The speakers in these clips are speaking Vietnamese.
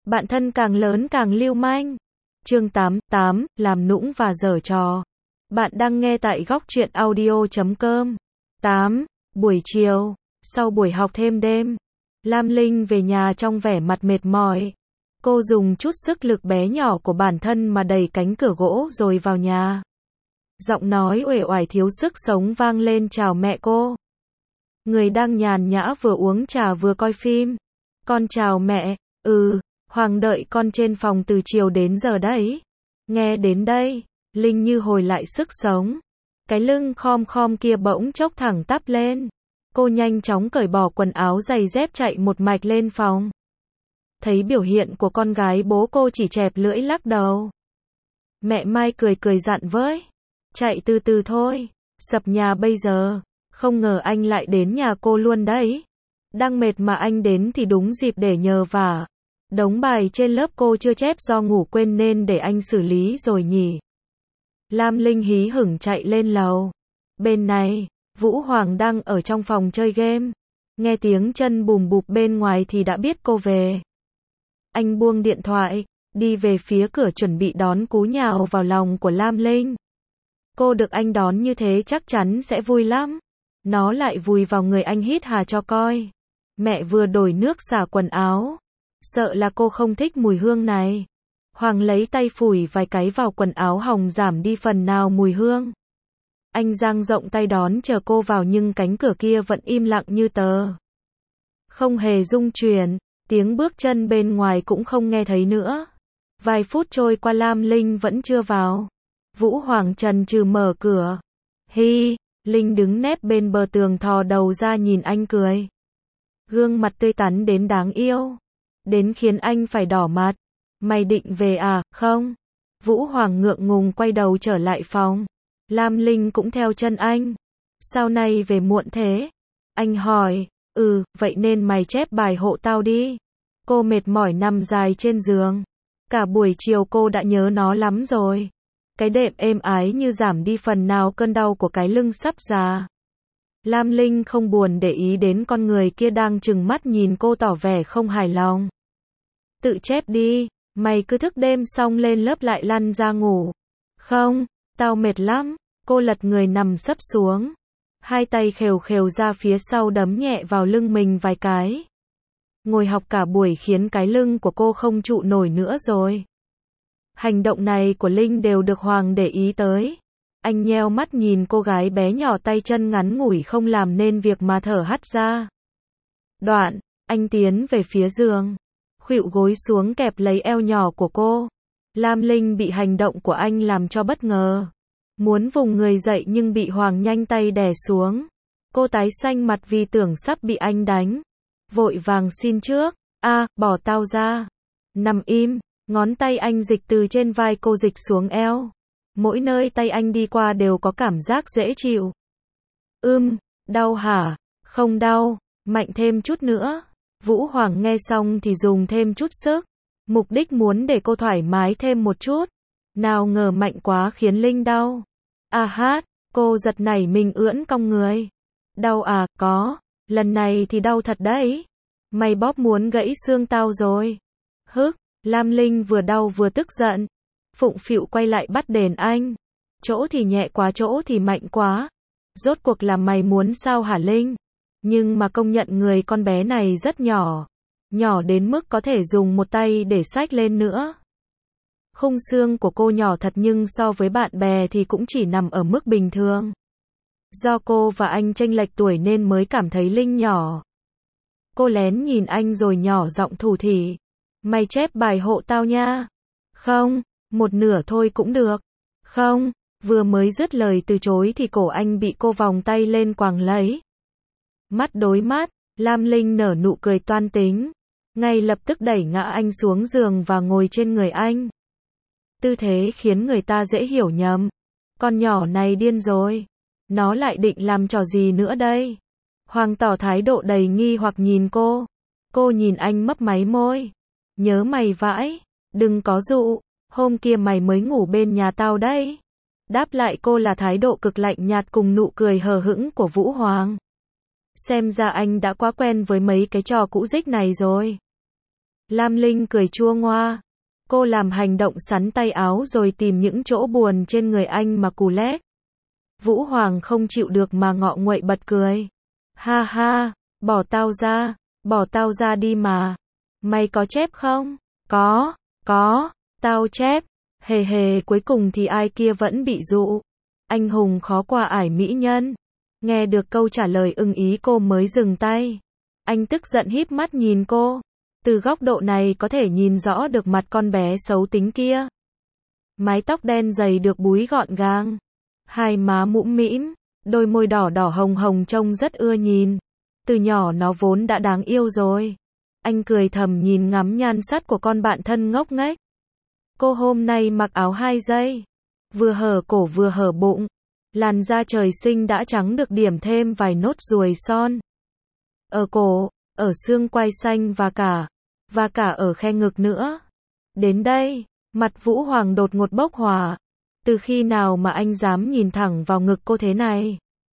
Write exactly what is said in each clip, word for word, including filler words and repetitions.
Bạn thân càng lớn càng lưu manh. Chương tám, tám, làm nũng và giở trò. Bạn đang nghe tại góc truyện audio chấm com. tám. Buổi chiều, sau buổi học thêm đêm, Lam Linh về nhà trong vẻ mặt mệt mỏi. Cô dùng chút sức lực bé nhỏ của bản thân mà đẩy cánh cửa gỗ rồi vào nhà. Giọng nói uể oải thiếu sức sống vang lên chào mẹ cô. Người đang nhàn nhã vừa uống trà vừa coi phim. Con chào mẹ, ừ, Hoàng đợi con trên phòng từ chiều đến giờ đấy. Nghe đến đây, Linh như hồi lại sức sống. Cái lưng khom khom kia bỗng chốc thẳng tắp lên. Cô nhanh chóng cởi bỏ quần áo giày dép chạy một mạch lên phòng. Thấy biểu hiện của con gái bố cô chỉ chẹp lưỡi lắc đầu. Mẹ Mai cười cười dặn với. Chạy từ từ thôi, sập nhà bây giờ. Không ngờ anh lại đến nhà cô luôn đấy. Đang mệt mà anh đến thì đúng dịp để nhờ vả. Đống bài trên lớp cô chưa chép do ngủ quên nên để anh xử lý rồi nhỉ. Lam Linh hí hửng chạy lên lầu. Bên này, Vũ Hoàng đang ở trong phòng chơi game. Nghe tiếng chân bùm bụp bên ngoài thì đã biết cô về. Anh buông điện thoại, đi về phía cửa chuẩn bị đón cú nhào vào lòng của Lam Linh. Cô được anh đón như thế chắc chắn sẽ vui lắm. Nó lại vùi vào người anh hít hà cho coi. Mẹ vừa đổi nước xả quần áo. Sợ là cô không thích mùi hương này. Hoàng lấy tay phủi vài cái vào quần áo hồng giảm đi phần nào mùi hương. Anh dang rộng tay đón chờ cô vào nhưng cánh cửa kia vẫn im lặng như tờ. Không hề rung chuyển, tiếng bước chân bên ngoài cũng không nghe thấy nữa. Vài phút trôi qua Lam Linh vẫn chưa vào. Vũ Hoàng chần chừ mở cửa. Hi, Linh đứng nép bên bờ tường thò đầu ra nhìn anh cười. Gương mặt tươi tắn đến đáng yêu. Đến khiến anh phải đỏ mặt. Mày định về à, không? Vũ Hoàng ngượng ngùng quay đầu trở lại phòng. Lam Linh cũng theo chân anh. Sao nay về muộn thế? Anh hỏi. Ừ, vậy nên mày chép bài hộ tao đi. Cô mệt mỏi nằm dài trên giường. Cả buổi chiều cô đã nhớ nó lắm rồi. Cái đệm êm ái như giảm đi phần nào cơn đau của cái lưng sắp già. Lam Linh không buồn để ý đến con người kia đang trừng mắt nhìn cô tỏ vẻ không hài lòng. Tự chép đi, mày cứ thức đêm xong lên lớp lại lăn ra ngủ. Không, tao mệt lắm. Cô lật người nằm sấp xuống. Hai tay khều khều ra phía sau đấm nhẹ vào lưng mình vài cái. Ngồi học cả buổi khiến cái lưng của cô không trụ nổi nữa rồi. Hành động này của Linh đều được Hoàng để ý tới. Anh nheo mắt nhìn cô gái bé nhỏ tay chân ngắn ngủi không làm nên việc mà thở hắt ra. Đoạn, anh tiến về phía giường. Khuỵu gối xuống kẹp lấy eo nhỏ của cô. Lam Linh bị hành động của anh làm cho bất ngờ. Muốn vùng người dậy nhưng bị Hoàng nhanh tay đè xuống. Cô tái xanh mặt vì tưởng sắp bị anh đánh. Vội vàng xin trước. A, bỏ tao ra. Nằm im. Ngón tay anh dịch từ trên vai cô dịch xuống eo. Mỗi nơi tay anh đi qua đều có cảm giác dễ chịu. Ưm, đau hả? Không đau, mạnh thêm chút nữa. Vũ Hoàng nghe xong thì dùng thêm chút sức. Mục đích muốn để cô thoải mái thêm một chút. Nào ngờ mạnh quá khiến Linh đau. À hát, cô giật nảy mình ưỡn cong người. Đau à, có. Lần này thì đau thật đấy. Mày bóp muốn gãy xương tao rồi. Hức. Lam Linh vừa đau vừa tức giận. Phụng phịu quay lại bắt đền anh. Chỗ thì nhẹ quá chỗ thì mạnh quá. Rốt cuộc là mày muốn sao hả Linh? Nhưng mà công nhận người con bé này rất nhỏ. Nhỏ đến mức có thể dùng một tay để xách lên nữa. Khung xương của cô nhỏ thật nhưng so với bạn bè thì cũng chỉ nằm ở mức bình thường. Do cô và anh chênh lệch tuổi nên mới cảm thấy Linh nhỏ. Cô lén nhìn anh rồi nhỏ giọng thủ thỉ. Mày chép bài hộ tao nha. Không, một nửa thôi cũng được. Không, vừa mới dứt lời từ chối thì cổ anh bị cô vòng tay lên quàng lấy. Mắt đối mắt, Lam Linh nở nụ cười toan tính. Ngay lập tức đẩy ngã anh xuống giường và ngồi trên người anh. Tư thế khiến người ta dễ hiểu nhầm. Con nhỏ này điên rồi. Nó lại định làm trò gì nữa đây? Hoàng tỏ thái độ đầy nghi hoặc nhìn cô. Cô nhìn anh mấp máy môi. Nhớ mày vãi. Đừng có dụ. Hôm kia mày mới ngủ bên nhà tao đấy. Đáp lại cô là thái độ cực lạnh nhạt cùng nụ cười hờ hững của Vũ Hoàng. Xem ra anh đã quá quen với mấy cái trò cũ dích này rồi. Lam Linh cười chua ngoa. Cô làm hành động sắn tay áo rồi tìm những chỗ buồn trên người anh mà cù lét. Vũ Hoàng không chịu được mà ngọ nguậy bật cười. Ha ha, bỏ tao ra, bỏ tao ra đi mà. Mày có chép không? Có, có, tao chép. Hề hề, cuối cùng thì ai kia vẫn bị dụ. Anh hùng khó qua ải mỹ nhân. Nghe được câu trả lời ưng ý cô mới dừng tay. Anh tức giận híp mắt nhìn cô. Từ góc độ này có thể nhìn rõ được mặt con bé xấu tính kia. Mái tóc đen dày được búi gọn gàng. Hai má mũm mĩm, đôi môi đỏ đỏ hồng hồng trông rất ưa nhìn. Từ nhỏ nó vốn đã đáng yêu rồi. Anh cười thầm nhìn ngắm nhan sắc của con bạn thân ngốc nghếch. Cô hôm nay mặc áo hai dây, vừa hở cổ vừa hở bụng. Làn da trời sinh đã trắng được điểm thêm vài nốt ruồi son. Ở cổ, ở xương quai xanh và cả, và cả ở khe ngực nữa. Đến đây, mặt Vũ Hoàng đột ngột bốc hỏa. Từ khi nào mà anh dám nhìn thẳng vào ngực cô thế này?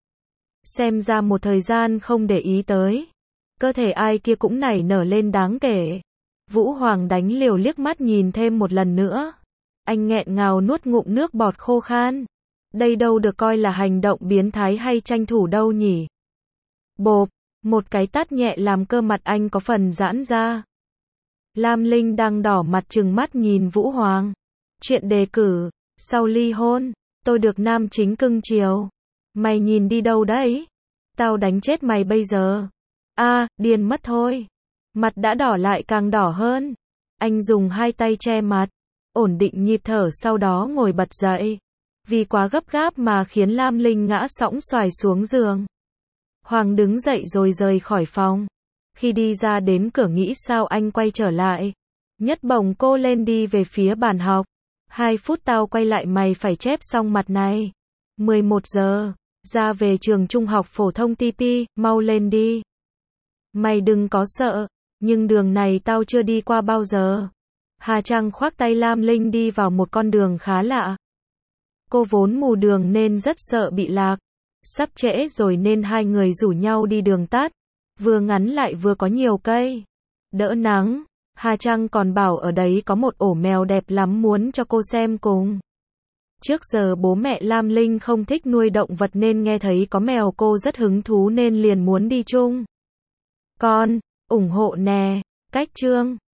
Xem ra một thời gian không để ý tới. Cơ thể ai kia cũng nảy nở lên đáng kể. Vũ Hoàng đánh liều liếc mắt nhìn thêm một lần nữa. Anh nghẹn ngào nuốt ngụm nước bọt khô khan. Đây đâu được coi là hành động biến thái hay tranh thủ đâu nhỉ? Bộp, một cái tát nhẹ làm cơ mặt anh có phần giãn ra. Lam Linh đang đỏ mặt trừng mắt nhìn Vũ Hoàng. Chuyện đề cử, sau ly hôn, tôi được nam chính cưng chiều. Mày nhìn đi đâu đấy? Tao đánh chết mày bây giờ. A, à, điên mất thôi. Mặt đã đỏ lại càng đỏ hơn. Anh dùng hai tay che mặt, ổn định nhịp thở sau đó ngồi bật dậy. Vì quá gấp gáp mà khiến Lam Linh ngã sõng xoài xuống giường. Hoàng đứng dậy rồi rời khỏi phòng. Khi đi ra đến cửa nghĩ sao anh quay trở lại. Nhất bổng cô lên đi về phía bàn học. Hai phút tao quay lại mày phải chép xong mặt này. mười một giờ, ra về trường trung học phổ thông tê pê, mau lên đi. Mày đừng có sợ, nhưng đường này tao chưa đi qua bao giờ. Hà Trăng khoác tay Lam Linh đi vào một con đường khá lạ. Cô vốn mù đường nên rất sợ bị lạc. Sắp trễ rồi nên hai người rủ nhau đi đường tắt. Vừa ngắn lại vừa có nhiều cây. Đỡ nắng. Hà Trăng còn bảo ở đấy có một ổ mèo đẹp lắm muốn cho cô xem cùng. Trước giờ bố mẹ Lam Linh không thích nuôi động vật nên nghe thấy có mèo cô rất hứng thú nên liền muốn đi chung. Con, ủng hộ nè, cách chương.